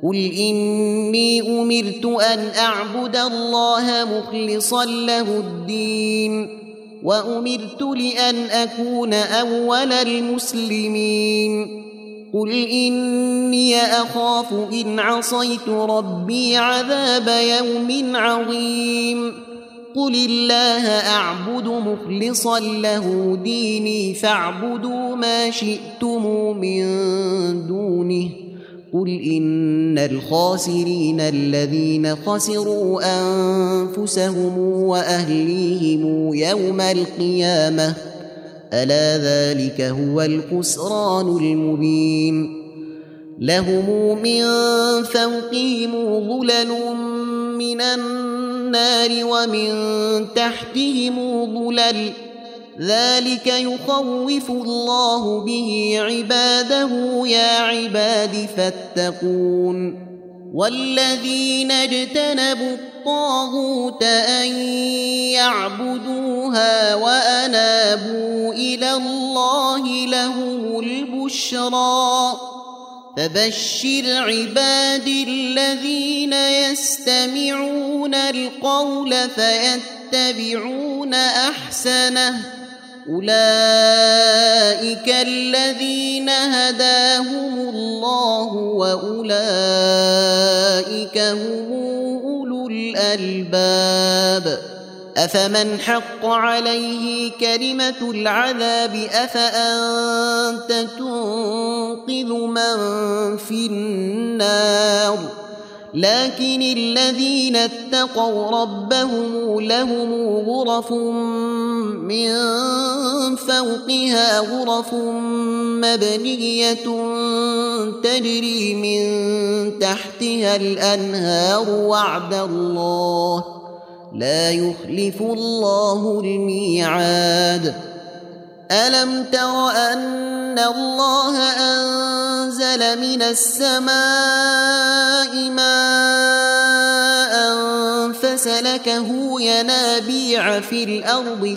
قل إني أمرت أن أعبد الله مخلصا له الدين وأمرت لأن أكون أول المسلمين قل إني أخاف إن عصيت ربي عذاب يوم عظيم قل الله أعبد مخلصا له ديني فاعبدوا ما شئتم من دونه قل إن الخاسرين الذين خسروا أنفسهم وأهليهم يوم القيامة ألا ذلك هو الخسران المبين لهم من فوقهم ظلل من النار ومن تحتهم ظلل ذلك يخوف الله به عباده يا عباد فاتقون والذين اجتنبوا الطاغوت أن يعبدوها وأنابوا إلى الله لهم البشرى فبشر عبادي الذين يستمعون القول فيتبعون أحسنه أولئك الذين هداهم الله وأولئك هم أولو الألباب أفمن حق عليه كلمة العذاب أفأنت تنقذ من في النار لكن الذين اتقوا ربهم لهم غرف من فوقها غرف مبنية تجري من تحتها الأنهار وعد الله لا يخلف الله الميعاد ألم تر أن الله أنزل من السماء ماء فسلكه ينابيع في الأرض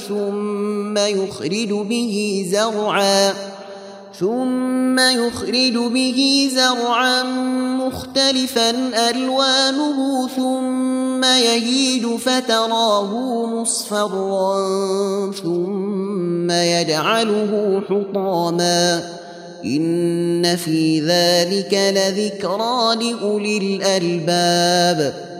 ثم يخرج به زرعا مختلفا ألوانه ثم يهيج فتراه مصفرا ثم يجعله حطاما إن في ذلك لذكرى لأولي الألباب